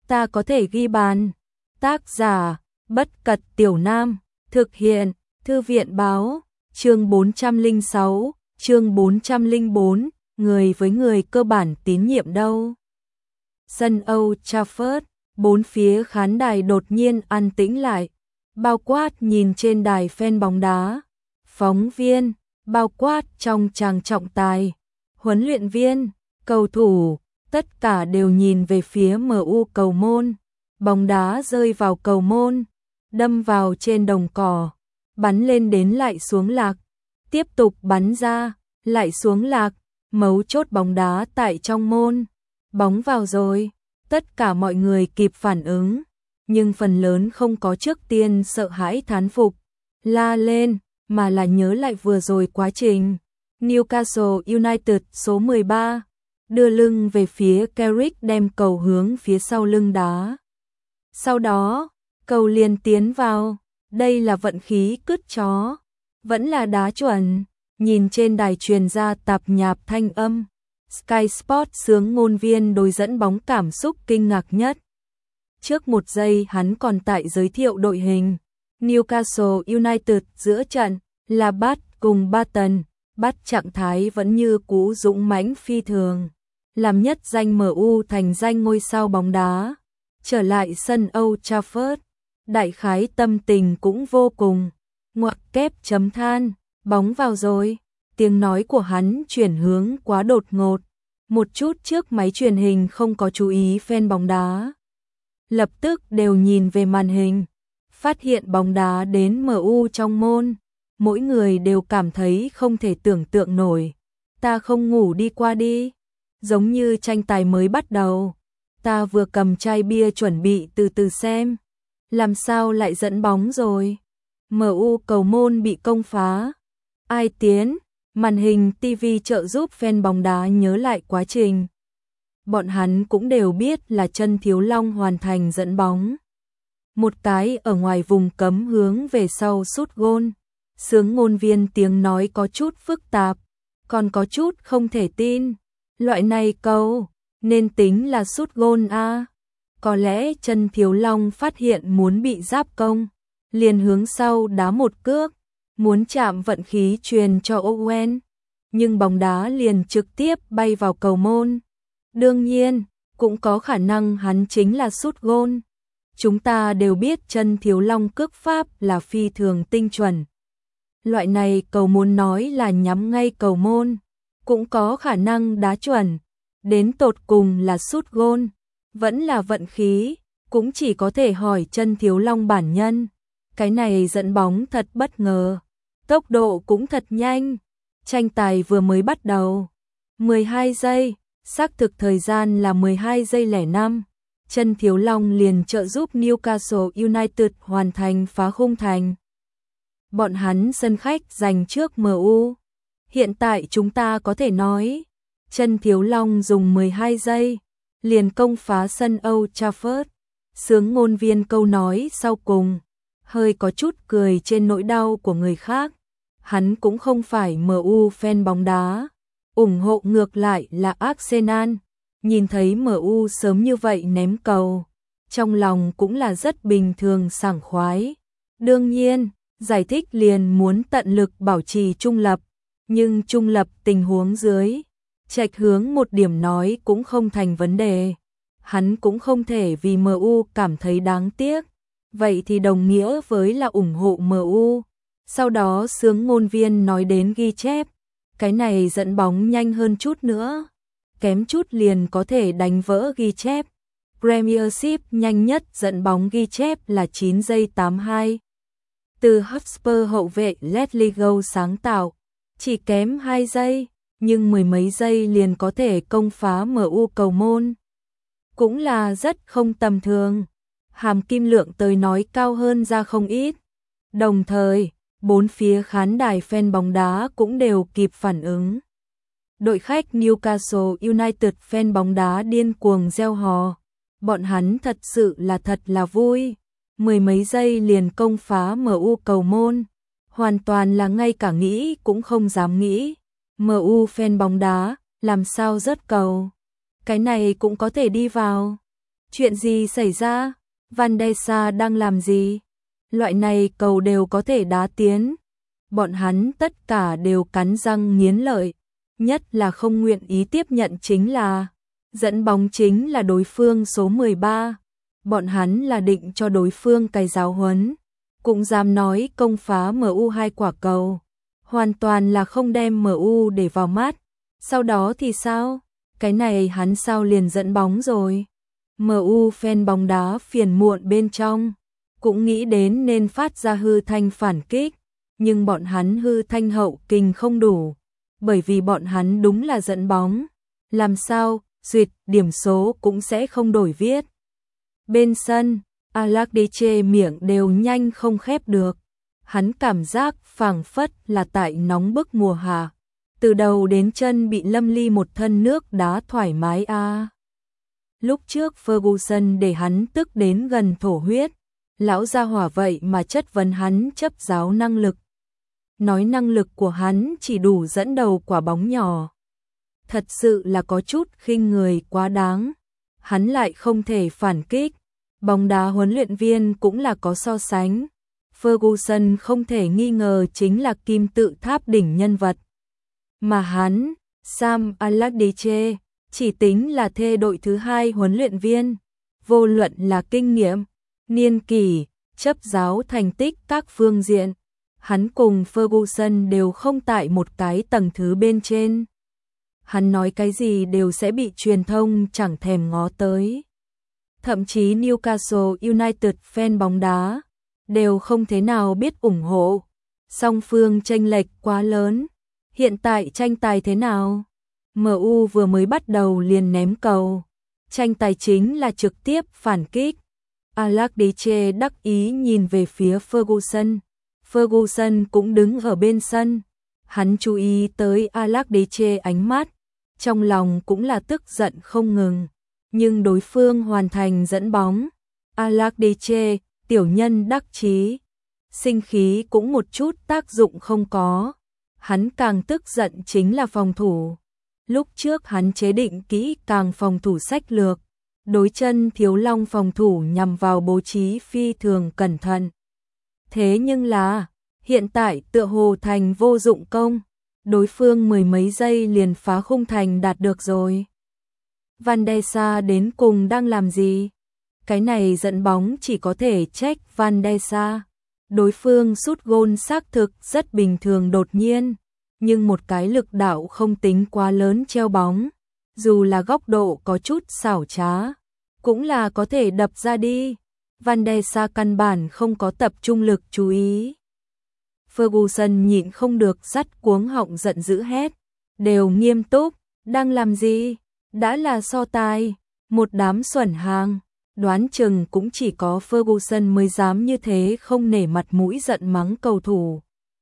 ta có thể ghi bàn. Tác giả, Bất Cật Tiểu Nam, thực hiện, Thư viện báo, chương 406, chương 404, người với người cơ bản tín nhiệm đâu. Sân Old Trafford, bốn phía khán đài đột nhiên an tĩnh lại, bao quát nhìn trên đài fan bóng đá, phóng viên, bao quát trong tràng trọng tài, huấn luyện viên, cầu thủ, tất cả đều nhìn về phía MU cầu môn. Bóng đá rơi vào cầu môn, đâm vào trên đồng cỏ, bắn lên đến lại xuống lạc, tiếp tục bắn ra, lại xuống lạc, mấu chốt bóng đá tại trong môn. Bóng vào rồi, tất cả mọi người kịp phản ứng, nhưng phần lớn không có trước tiên sợ hãi thán phục, la lên, mà là nhớ lại vừa rồi quá trình. Newcastle United số 13, đưa lưng về phía Carrick đem cầu hướng phía sau lưng đá. Sau đó, cầu liền tiến vào, đây là vận khí cứt chó, vẫn là đá chuẩn, nhìn trên đài truyền ra tạp nhạp thanh âm. Sky Sport sướng ngôn viên đối dẫn bóng cảm xúc kinh ngạc nhất. Trước một giây hắn còn tại giới thiệu đội hình. Newcastle United giữa trận là Bat cùng Barton, Bat trạng thái vẫn như cũ dũng mãnh phi thường, làm nhất danh MU thành danh ngôi sao bóng đá. Trở lại sân Old Trafford, đại khái tâm tình cũng vô cùng, ngoặc kép chấm than, bóng vào rồi. Tiếng nói của hắn chuyển hướng quá đột ngột, một chút trước máy truyền hình không có chú ý fan bóng đá. Lập tức đều nhìn về màn hình, phát hiện bóng đá đến MU trong môn, mỗi người đều cảm thấy không thể tưởng tượng nổi. Ta không ngủ đi qua đi, giống như tranh tài mới bắt đầu. Ta vừa cầm chai bia chuẩn bị từ từ xem, làm sao lại dẫn bóng rồi. MU cầu môn bị công phá, ai tiến? Màn hình TV trợ giúp fan bóng đá nhớ lại quá trình. Bọn hắn cũng đều biết là Chân Thiếu Long hoàn thành dẫn bóng. Một cái ở ngoài vùng cấm hướng về sau sút gôn. Sướng ngôn viên tiếng nói có chút phức tạp, còn có chút không thể tin. Loại này cầu, nên tính là sút gôn a. Có lẽ Chân Thiếu Long phát hiện muốn bị giáp công, liền hướng sau đá một cước, muốn chạm vận khí truyền cho Owen, nhưng bóng đá liền trực tiếp bay vào cầu môn. Đương nhiên, cũng có khả năng hắn chính là sút gôn. Chúng ta đều biết Chân Thiếu Long cước pháp là phi thường tinh chuẩn. Loại này cầu muốn nói là nhắm ngay cầu môn, cũng có khả năng đá chuẩn. Đến tột cùng là sút gôn, vẫn là vận khí, cũng chỉ có thể hỏi Chân Thiếu Long bản nhân. Cái này dẫn bóng thật bất ngờ, tốc độ cũng thật nhanh. Tranh tài vừa mới bắt đầu, 12 giây, xác thực thời gian là 12 giây 05. Chân Thiếu Long liền trợ giúp Newcastle United hoàn thành phá khung thành. Bọn hắn sân khách giành trước MU. Hiện tại chúng ta có thể nói, Chân Thiếu Long dùng 12 giây, liền công phá sân Old Trafford. Sướng ngôn viên câu nói sau cùng, hơi có chút cười trên nỗi đau của người khác. Hắn cũng không phải MU fan bóng đá, ủng hộ ngược lại là Arsenal. Nhìn thấy MU sớm như vậy ném cầu, trong lòng cũng là rất bình thường sảng khoái. Đương nhiên, giải thích liền muốn tận lực bảo trì trung lập, nhưng trung lập tình huống dưới, chệch hướng một điểm nói cũng không thành vấn đề. Hắn cũng không thể vì MU cảm thấy đáng tiếc, vậy thì đồng nghĩa với là ủng hộ MU. Sau đó sướng ngôn viên nói đến ghi chép, cái này dẫn bóng nhanh hơn chút nữa, kém chút liền có thể đánh vỡ ghi chép. Premiership nhanh nhất dẫn bóng ghi chép là 9 giây 82. Từ Hotspur hậu vệ Leslie Gow sáng tạo, chỉ kém 2 giây, nhưng mười mấy giây liền có thể công phá MU cầu môn. Cũng là rất không tầm thường, hàm kim lượng tới nói cao hơn ra không ít. Đồng thời, bốn phía khán đài fan bóng đá cũng đều kịp phản ứng. Đội khách Newcastle United fan bóng đá điên cuồng reo hò. Bọn hắn thật sự là vui. Mười mấy giây liền công phá MU cầu môn. Hoàn toàn là ngay cả nghĩ cũng không dám nghĩ. MU fan bóng đá, làm sao rớt cầu? Cái này cũng có thể đi vào. Chuyện gì xảy ra? Van der Sar đang làm gì? Loại này cầu đều có thể đá tiến. Bọn hắn tất cả đều cắn răng nghiến lợi, nhất là không nguyện ý tiếp nhận chính là dẫn bóng chính là đối phương số 13. Bọn hắn là định cho đối phương cày giáo huấn, cũng dám nói công phá MU 2 quả cầu, hoàn toàn là không đem MU để vào mắt. Sau đó thì sao? Cái này hắn sao liền dẫn bóng rồi? MU fan bóng đá phiền muộn bên trong, cũng nghĩ đến nên phát ra hư thanh phản kích, nhưng bọn hắn hư thanh hậu kình không đủ, bởi vì bọn hắn đúng là dẫn bóng. Làm sao, duyệt điểm số cũng sẽ không đổi viết. Bên sân, Alakdiche miệng đều nhanh không khép được. Hắn cảm giác phảng phất là tại nóng bức mùa hạ, từ đầu đến chân bị lâm ly một thân nước đá thoải mái a. Lúc trước Ferguson để hắn tức đến gần thổ huyết, lão gia hỏa vậy mà chất vấn hắn chấp giáo năng lực. Nói năng lực của hắn chỉ đủ dẫn đầu quả bóng nhỏ. Thật sự là có chút khinh người quá đáng. Hắn lại không thể phản kích. Bóng đá huấn luyện viên cũng là có so sánh. Ferguson không thể nghi ngờ chính là kim tự tháp đỉnh nhân vật. Mà hắn, Sam Allardyce, chỉ tính là thê đội thứ 2 huấn luyện viên. Vô luận là kinh nghiệm, niên kỷ, chấp giáo thành tích các phương diện, hắn cùng Ferguson đều không tại một cái tầng thứ bên trên. Hắn nói cái gì đều sẽ bị truyền thông chẳng thèm ngó tới. Thậm chí Newcastle United fan bóng đá đều không thế nào biết ủng hộ. Song phương chênh lệch quá lớn. Hiện tại tranh tài thế nào? MU vừa mới bắt đầu liền ném cầu. Tranh tài chính là trực tiếp phản kích. Allardyce đắc ý nhìn về phía Ferguson. Ferguson cũng đứng ở bên sân. Hắn chú ý tới Allardyce ánh mắt, trong lòng cũng là tức giận không ngừng. Nhưng đối phương hoàn thành dẫn bóng. Allardyce, tiểu nhân đắc chí, sinh khí cũng một chút tác dụng không có. Hắn càng tức giận chính là phòng thủ. Lúc trước hắn chế định kỹ càng phòng thủ sách lược, đối chân Thiếu Long phòng thủ nhằm vào bố trí phi thường cẩn thận. Thế nhưng là, hiện tại tựa hồ thành vô dụng công, đối phương mười mấy giây liền phá khung thành đạt được rồi. Van der Sar đến cùng đang làm gì? Cái này dẫn bóng chỉ có thể trách Van der Sar. Đối phương sút gôn xác thực rất bình thường đột nhiên, nhưng một cái lực đạo không tính quá lớn treo bóng, dù là góc độ có chút xảo trá, cũng là có thể đập ra đi. Van der Sar căn bản không có tập trung lực chú ý. Ferguson nhịn không được dắt cuống họng giận dữ hét, đều nghiêm túc, đang làm gì? Đã là so tài, một đám xuẩn hàng, đoán chừng cũng chỉ có Ferguson mới dám như thế không nể mặt mũi giận mắng cầu thủ.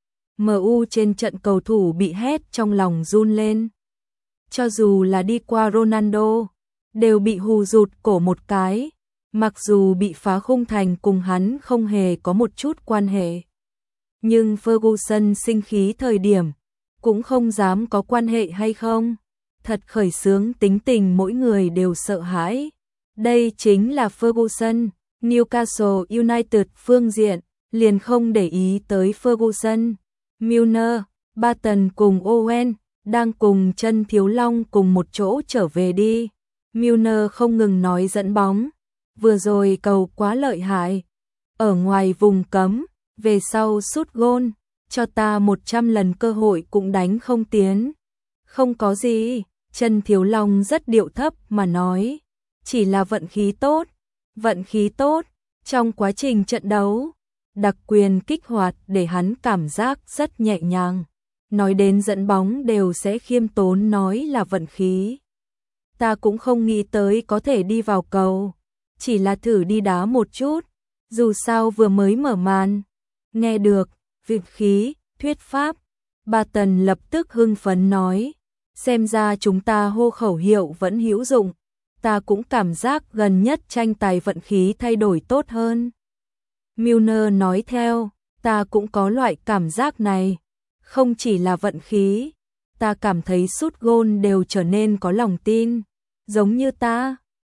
MU trên trận cầu thủ bị hét trong lòng run lên. Cho dù là đi qua Ronaldo, đều bị hù rụt cổ một cái, mặc dù bị phá khung thành cùng hắn không hề có một chút quan hệ. Nhưng Ferguson sinh khí thời điểm, cũng không dám có quan hệ hay không. Thật khởi xướng tính tình mỗi người đều sợ hãi. Đây chính là Ferguson. Newcastle United phương diện liền không để ý tới Ferguson. Milner, Barton cùng Owen đang cùng chân Thiếu Long cùng một chỗ trở về đi. Milner không ngừng nói dẫn bóng. Vừa rồi cầu quá lợi hại. Ở ngoài vùng cấm, về sau sút gôn, cho ta 100 lần cơ hội cũng đánh không tiến. Không có gì, chân Thiếu Long rất điệu thấp mà nói. Chỉ là vận khí tốt. Vận khí tốt, trong quá trình trận đấu, đặc quyền kích hoạt để hắn cảm giác rất nhẹ nhàng. Nói đến dẫn bóng đều sẽ khiêm tốn nói là vận khí. Ta cũng không nghĩ tới có thể đi vào cầu. Chỉ là thử đi đá một chút. Dù sao vừa mới mở màn. Nghe được, vận khí, thuyết pháp. Barton lập tức hưng phấn nói. Xem ra chúng ta hô khẩu hiệu vẫn hữu dụng. Ta cũng cảm giác gần nhất tranh tài vận khí thay đổi tốt hơn. Milner nói theo, ta cũng có loại cảm giác này. Không chỉ là vận khí, ta cảm thấy sút gôn đều trở nên có lòng tin. Giống như ta,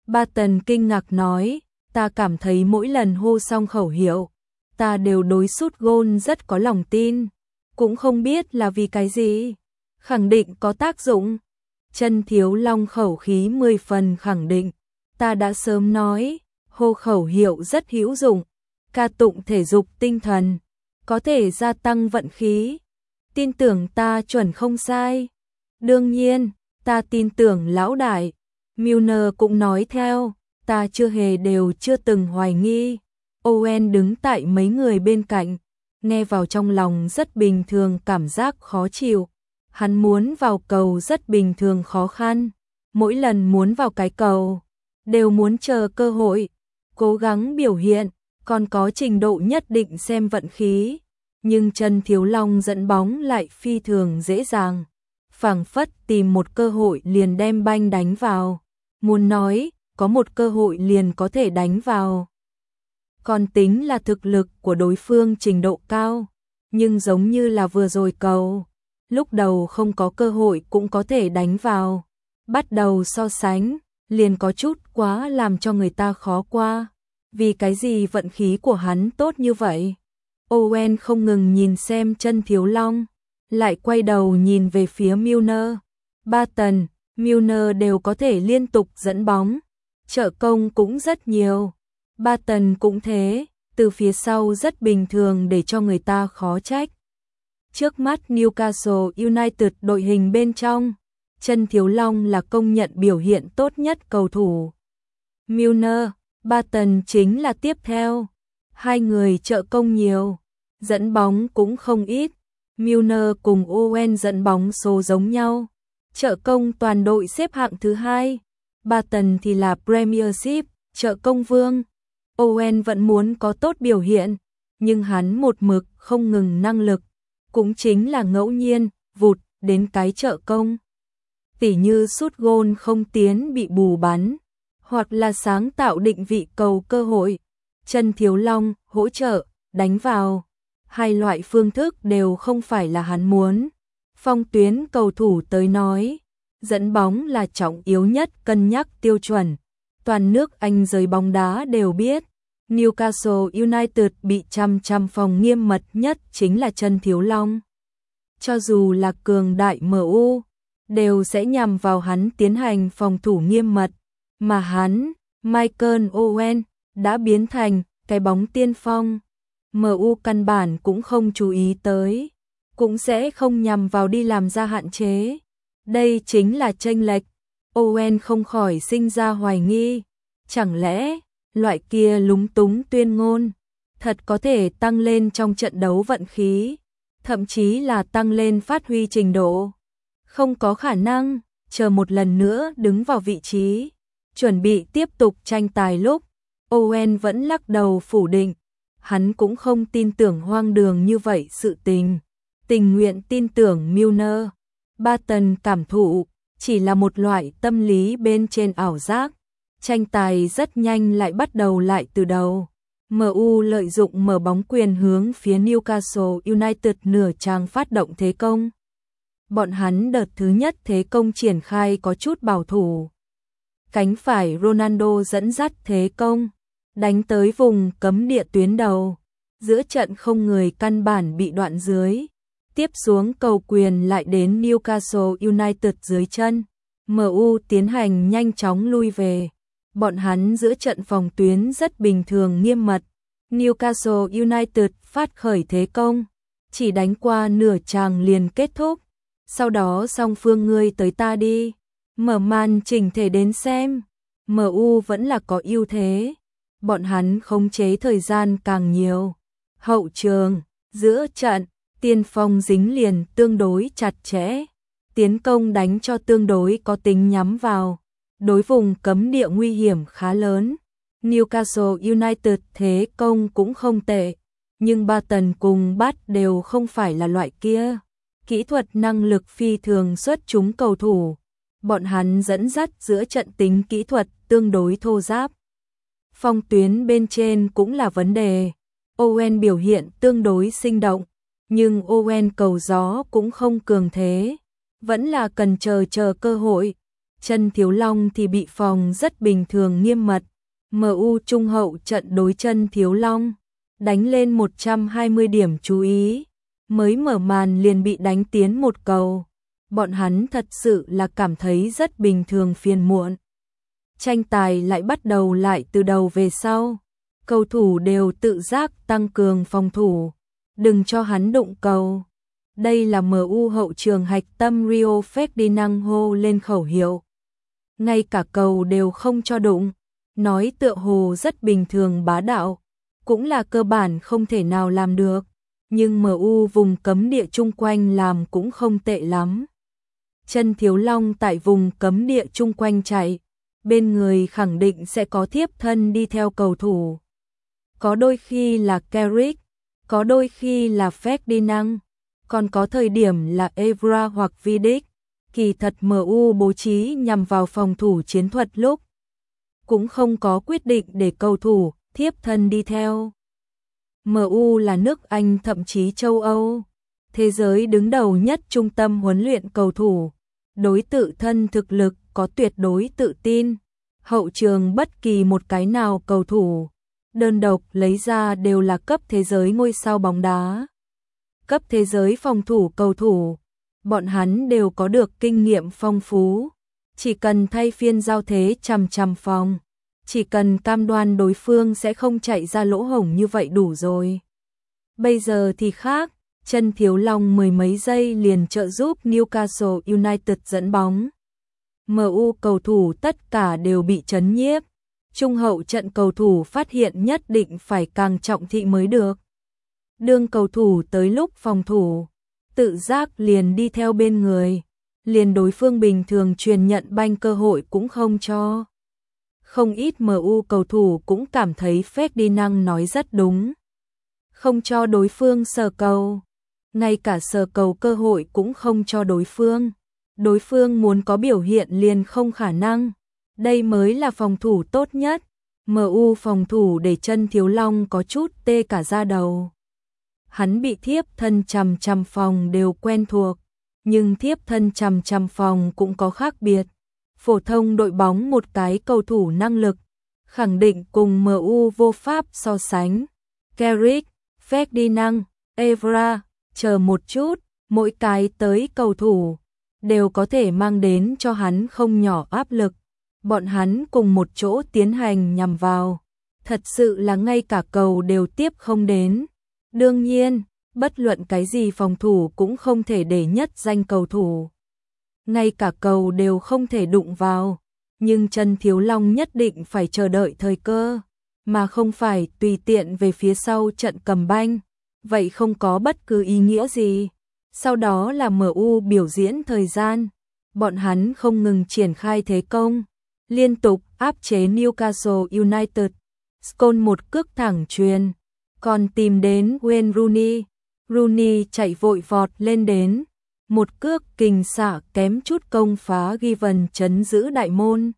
Barton kinh ngạc nói, ta cảm thấy mỗi lần hô xong khẩu hiệu, ta đều đối sút gôn rất có lòng tin, cũng không biết là vì cái gì, khẳng định có tác dụng. Chân Thiếu Long khẩu khí 10 phần khẳng định, ta đã sớm nói, hô khẩu hiệu rất hữu dụng, ca tụng thể dục tinh thần, có thể gia tăng vận khí, tin tưởng ta chuẩn không sai. Đương nhiên, ta tin tưởng lão đại. Milner cũng nói theo, ta chưa từng hoài nghi. Owen đứng tại mấy người bên cạnh, nghe vào trong lòng rất bình thường cảm giác khó chịu. Hắn muốn vào cầu rất bình thường khó khăn, mỗi lần muốn vào cái cầu, đều muốn chờ cơ hội, cố gắng biểu hiện, còn có trình độ nhất định xem vận khí. Nhưng Chân Thiếu Long dẫn bóng lại phi thường dễ dàng, phảng phất tìm một cơ hội liền đem banh đánh vào. Muốn nói, có một cơ hội liền có thể đánh vào. Còn tính là thực lực của đối phương trình độ cao, nhưng giống như là vừa rồi cầu, lúc đầu không có cơ hội cũng có thể đánh vào. Bắt đầu so sánh, liền có chút quá làm cho người ta khó qua. Vì cái gì vận khí của hắn tốt như vậy? Owen không ngừng nhìn xem Chân Thiếu Long, lại quay đầu nhìn về phía Milner. Barton, Milner đều có thể liên tục dẫn bóng, trợ công cũng rất nhiều. Barton cũng thế, từ phía sau rất bình thường để cho người ta khó trách. Trước mắt Newcastle United đội hình bên trong, Chân Thiếu Long là công nhận biểu hiện tốt nhất cầu thủ. Milner, Barton chính là tiếp theo. Hai người trợ công nhiều, dẫn bóng cũng không ít. Milner cùng Owen dẫn bóng số giống nhau, trợ công toàn đội xếp hạng thứ 2. Barton thì là Premiership, trợ công vương. Owen vẫn muốn có tốt biểu hiện, nhưng hắn một mực không ngừng năng lực, cũng chính là ngẫu nhiên vụt đến cái trợ công. Tỉ như sút gôn không tiến bị bù bắn, hoặc là sáng tạo định vị cầu cơ hội. Chân Thiếu Long hỗ trợ, đánh vào. Hai loại phương thức đều không phải là hắn muốn. Phong tuyến cầu thủ tới nói, dẫn bóng là trọng yếu nhất cân nhắc tiêu chuẩn. Toàn nước Anh giới bóng đá đều biết, Newcastle United bị trăm phòng nghiêm mật nhất chính là Chân Thiếu Long. Cho dù là cường đại MU, đều sẽ nhằm vào hắn tiến hành phòng thủ nghiêm mật, mà hắn, Michael Owen, đã biến thành cái bóng tiên phong. MU căn bản cũng không chú ý tới, cũng sẽ không nhằm vào đi làm ra hạn chế. Đây chính là chênh lệch. Owen không khỏi sinh ra hoài nghi, chẳng lẽ loại kia lúng túng tuyên ngôn thật có thể tăng lên trong trận đấu vận khí, thậm chí là tăng lên phát huy trình độ. Không có khả năng. Chờ một lần nữa đứng vào vị trí, chuẩn bị tiếp tục tranh tài lúc, Owen vẫn lắc đầu phủ định. Hắn cũng không tin tưởng hoang đường như vậy sự tình, tình nguyện tin tưởng Milner. Barton cảm thụ chỉ là một loại tâm lý bên trên ảo giác. Tranh tài rất nhanh lại bắt đầu lại từ đầu. MU lợi dụng mở bóng quyền hướng phía Newcastle United nửa trang phát động thế công. Bọn hắn đợt thứ nhất thế công triển khai có chút bảo thủ. Cánh phải Ronaldo dẫn dắt thế công, đánh tới vùng cấm địa tuyến đầu. Giữa trận không người căn bản bị đoạn dưới. Tiếp xuống cầu quyền lại đến Newcastle United dưới chân. MU tiến hành nhanh chóng lui về. Bọn hắn giữa trận phòng tuyến rất bình thường nghiêm mật. Newcastle United phát khởi thế công, chỉ đánh qua nửa tràng liền kết thúc. Sau đó song phương ngươi tới ta đi, mở màn chỉnh thể đến xem. MU vẫn là có ưu thế, bọn hắn khống chế thời gian càng nhiều. Hậu trường, giữa trận, tiên phong dính liền tương đối chặt chẽ, tiến công đánh cho tương đối có tính nhắm vào. Đối vùng cấm địa nguy hiểm khá lớn. Newcastle United thế công cũng không tệ, nhưng Barton cùng Bat đều không phải là loại kia. Kỹ thuật năng lực phi thường xuất chúng cầu thủ. Bọn hắn dẫn dắt giữa trận tính kỹ thuật tương đối thô ráp. Phong tuyến bên trên cũng là vấn đề. Owen biểu hiện tương đối sinh động, nhưng Owen cầu gió cũng không cường thế. Vẫn là cần chờ cơ hội. Chân Thiếu Long thì bị phòng rất bình thường nghiêm mật. MU trung hậu trận đối Chân Thiếu Long, đánh lên 120 điểm chú ý, mới mở màn liền bị đánh tiến một cầu. Bọn hắn thật sự là cảm thấy rất bình thường phiền muộn. Tranh tài lại bắt đầu lại từ đầu về sau. Cầu thủ đều tự giác tăng cường phòng thủ, đừng cho hắn đụng cầu. Đây là MU hậu trường hạch tâm Rio Ferdinand hô lên khẩu hiệu. Ngay cả cầu đều không cho đụng, nói tựa hồ rất bình thường bá đạo, cũng là cơ bản không thể nào làm được. Nhưng MU vùng cấm địa chung quanh làm cũng không tệ lắm. Chân Thiếu Long tại vùng cấm địa chung quanh chạy, bên người khẳng định sẽ có thiếp thân đi theo cầu thủ. Có đôi khi là Carrick, có đôi khi là Ferdinand, còn có thời điểm là Evra hoặc Vidic. Kỳ thật MU bố trí nhằm vào phòng thủ chiến thuật lúc cũng không có quyết định để cầu thủ thiếp thân đi theo. MU là nước Anh thậm chí châu Âu, thế giới đứng đầu nhất trung tâm huấn luyện cầu thủ, đối tự thân thực lực có tuyệt đối tự tin. Hậu trường bất kỳ một cái nào cầu thủ đơn độc lấy ra đều là cấp thế giới ngôi sao bóng đá. Cấp thế giới phòng thủ cầu thủ, bọn hắn đều có được kinh nghiệm phong phú, chỉ cần thay phiên giao thế chằm phòng, chỉ cần cam đoan đối phương sẽ không chạy ra lỗ hổng như vậy đủ rồi. Bây giờ thì khác, Chân Thiếu Long mười mấy giây liền trợ giúp Newcastle United dẫn bóng. MU cầu thủ tất cả đều bị chấn nhiếp. Trung hậu trận cầu thủ phát hiện nhất định phải càng trọng thị mới được. Đương cầu thủ tới lúc phòng thủ, tự giác liền đi theo bên người, liền đối phương bình thường truyền nhận banh cơ hội cũng không cho. Không ít MU cầu thủ cũng cảm thấy Ferdinand nói rất đúng. Không cho đối phương sờ cầu, ngay cả sờ cầu cơ hội cũng không cho đối phương. Đối phương muốn có biểu hiện liền không khả năng. Đây mới là phòng thủ tốt nhất. MU phòng thủ để Chân Thiếu Long có chút tê cả da đầu. Hắn bị thiếp thân chằm phòng đều quen thuộc, nhưng thiếp thân chằm phòng cũng có khác biệt. Phổ thông đội bóng một cái cầu thủ năng lực, khẳng định cùng MU vô pháp so sánh. Carrick, Ferdinand, Evra, chờ một chút, mỗi cái tới cầu thủ đều có thể mang đến cho hắn không nhỏ áp lực. Bọn hắn cùng một chỗ tiến hành nhằm vào, thật sự là ngay cả cầu đều tiếp không đến. Đương nhiên, bất luận cái gì phòng thủ cũng không thể để nhất danh cầu thủ. Ngay cả cầu đều không thể đụng vào, nhưng Chân Thiếu Long nhất định phải chờ đợi thời cơ, mà không phải tùy tiện về phía sau trận cầm banh, vậy không có bất cứ ý nghĩa gì. Sau đó là MU biểu diễn thời gian, bọn hắn không ngừng triển khai thế công, liên tục áp chế Newcastle United. Scholes một cước thẳng chuyền, còn tìm đến Wayne Rooney. Rooney chạy vội vọt lên đến, một cước kình xạ kém chút công phá Given chấn giữ đại môn.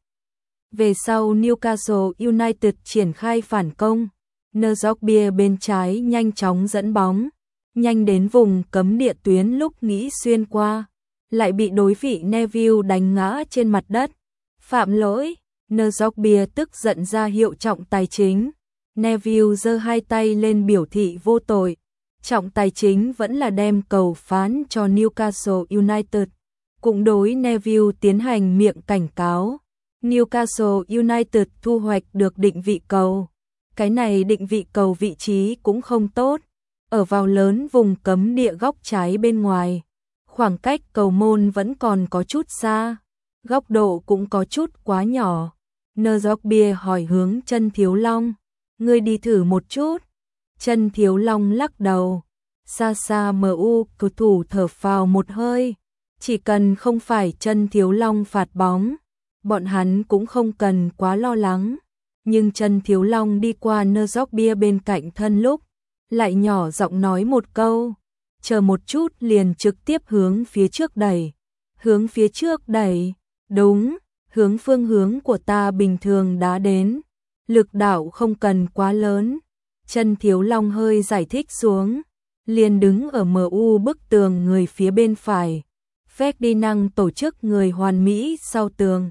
Về sau Newcastle United triển khai phản công, Njorkaeff bên trái nhanh chóng dẫn bóng, nhanh đến vùng cấm địa tuyến lúc nghĩ xuyên qua, lại bị đối vị Neville đánh ngã trên mặt đất. Phạm lỗi, Njorkaeff tức giận ra hiệu trọng tài chính. Neville giơ hai tay lên biểu thị vô tội. Trọng tài chính vẫn là đem cầu phán cho Newcastle United, cũng đối Neville tiến hành miệng cảnh cáo. Newcastle United thu hoạch được định vị cầu. Cái này định vị cầu vị trí cũng không tốt, ở vào lớn vùng cấm địa góc trái bên ngoài. Khoảng cách cầu môn vẫn còn có chút xa, góc độ cũng có chút quá nhỏ. Njorkaeff hỏi hướng Chân Thiếu Long, ngươi đi thử một chút. Chân Thiếu Long lắc đầu. Xa xa MU cầu thủ thở phào một hơi, chỉ cần không phải Chân Thiếu Long phạt bóng, bọn hắn cũng không cần quá lo lắng. Nhưng Chân Thiếu Long đi qua Njorkaeff bên cạnh thân lúc, lại nhỏ giọng nói một câu, chờ một chút, liền trực tiếp hướng phía trước đẩy. Hướng phía trước đẩy, đúng, hướng phương hướng của ta bình thường đá đến, lực đạo không cần quá lớn. Chân Thiếu Long hơi giải thích xuống, liền đứng ở MU bức tường người phía bên phải. Ferdinand tổ chức người hoàn mỹ sau tường,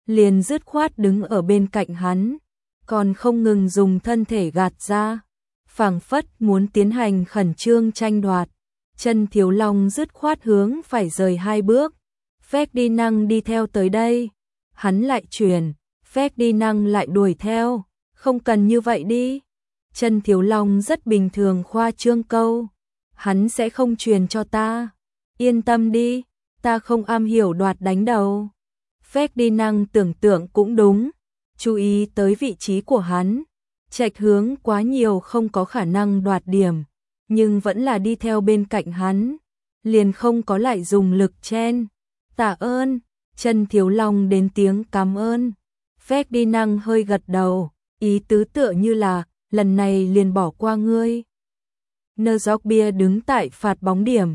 liền dứt khoát đứng ở bên cạnh hắn, còn không ngừng dùng thân thể gạt ra, phảng phất muốn tiến hành khẩn trương tranh đoạt. Chân Thiếu Long dứt khoát hướng phải rời 2 bước. Ferdinand đi theo tới đây, hắn lại chuyển, Ferdinand lại đuổi theo, không cần như vậy đi. Chân Thiếu Long rất bình thường khoa trương câu, hắn sẽ không truyền cho ta, yên tâm đi, ta không am hiểu đoạt đánh đầu. Ferdinand tưởng tượng cũng đúng, chú ý tới vị trí của hắn, chệch hướng quá nhiều không có khả năng đoạt điểm, nhưng vẫn là đi theo bên cạnh hắn, liền không có lại dùng lực chen. Tạ ơn, Chân Thiếu Long đến tiếng cảm ơn. Ferdinand hơi gật đầu, ý tứ tựa như là, lần này liền bỏ qua ngươi. Nzogbia đứng tại phạt bóng điểm.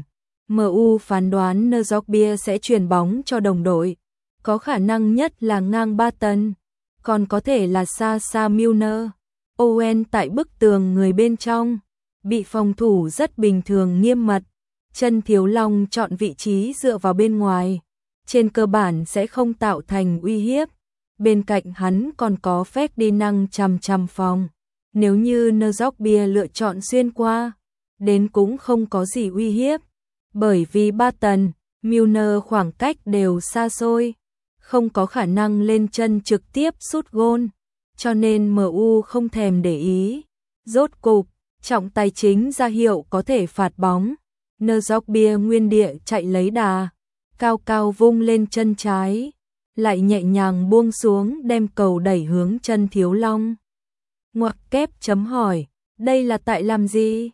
MU phán đoán Nzogbia sẽ chuyền bóng cho đồng đội, có khả năng nhất là ngang Barton, còn có thể là Sasa Milner. Owen tại bức tường người bên trong, bị phòng thủ rất bình thường nghiêm mật. Chân Thiếu Long chọn vị trí dựa vào bên ngoài, trên cơ bản sẽ không tạo thành uy hiếp. Bên cạnh hắn còn có Ferdinand chằm phòng. Nếu như Nzogbia lựa chọn xuyên qua, đến cũng không có gì uy hiếp, bởi vì Barton, Milner khoảng cách đều xa xôi, không có khả năng lên chân trực tiếp sút gôn, cho nên MU không thèm để ý. Rốt cục, trọng tài chính ra hiệu có thể phạt bóng. Nzogbia nguyên địa chạy lấy đà, cao cao vung lên chân trái, lại nhẹ nhàng buông xuống đem cầu đẩy hướng Chân Thiếu Long. Ngoặc kép chấm hỏi, đây là tại làm gì?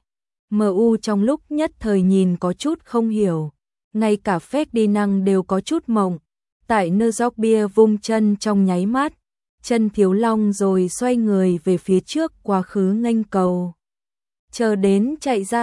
MU trong lúc nhất thời nhìn có chút không hiểu, ngay cả Ferdinand đều có chút mộng. Tại Nzogbia vung chân trong nháy mắt, Chân Thiếu Long rồi xoay người về phía trước quá khứ nghênh cầu. Chờ đến chạy ra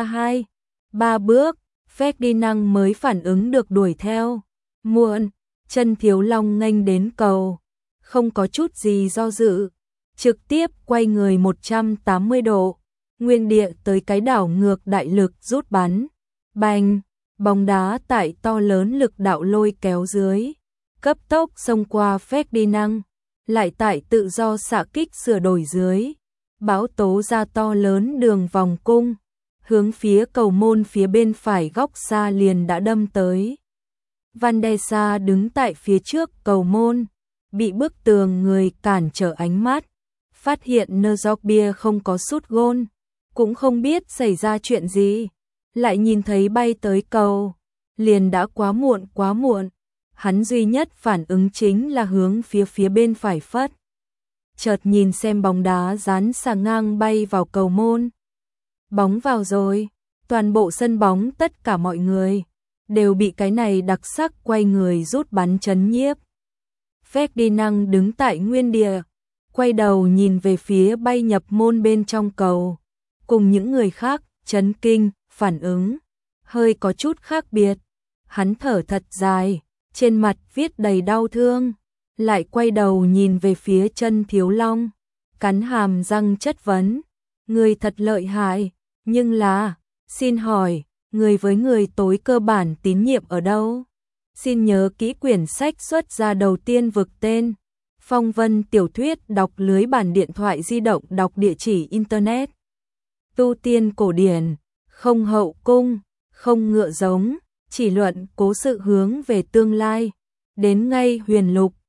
2-3 bước, Ferdinand mới phản ứng được đuổi theo. Muộn, Chân Thiếu Long nghênh đến cầu, không có chút gì do dự, trực tiếp quay người 180 độ, nguyên địa tới cái đảo ngược đại lực rút bắn. Bành, bóng đá tại to lớn lực đạo lôi kéo dưới, cấp tốc xông qua Ferdinand, lại tại tự do xạ kích sửa đổi dưới, bão tố ra to lớn đường vòng cung, hướng phía cầu môn phía bên phải góc xa liền đã đâm tới. Van der Sa đứng tại phía trước cầu môn, bị bức tường người cản trở ánh mắt, phát hiện Nzogbia không có sút gôn, cũng không biết xảy ra chuyện gì, lại nhìn thấy bay tới cầu, liền đã quá muộn. Hắn duy nhất phản ứng chính là hướng phía bên phải phất. Chợt nhìn xem bóng đá dán xà ngang bay vào cầu môn. Bóng vào rồi, toàn bộ sân bóng tất cả mọi người đều bị cái này đặc sắc quay người rút bắn chấn nhiếp. Ferdinand đứng tại nguyên địa, quay đầu nhìn về phía bay nhập môn bên trong cầu, cùng những người khác chấn kinh, phản ứng hơi có chút khác biệt. Hắn thở thật dài, trên mặt viết đầy đau thương, lại quay đầu nhìn về phía Chân Thiếu Long, cắn hàm răng chất vấn, người thật lợi hại, nhưng là, xin hỏi, người với người tối cơ bản tín nhiệm ở đâu? Xin nhớ kỹ quyển sách xuất ra đầu tiên vực tên, phong vân tiểu thuyết đọc lưới bản điện thoại di động đọc địa chỉ internet. Tu tiên cổ điển, không hậu cung, không ngựa giống, chỉ luận cố sự hướng về tương lai, đến ngay huyền lục,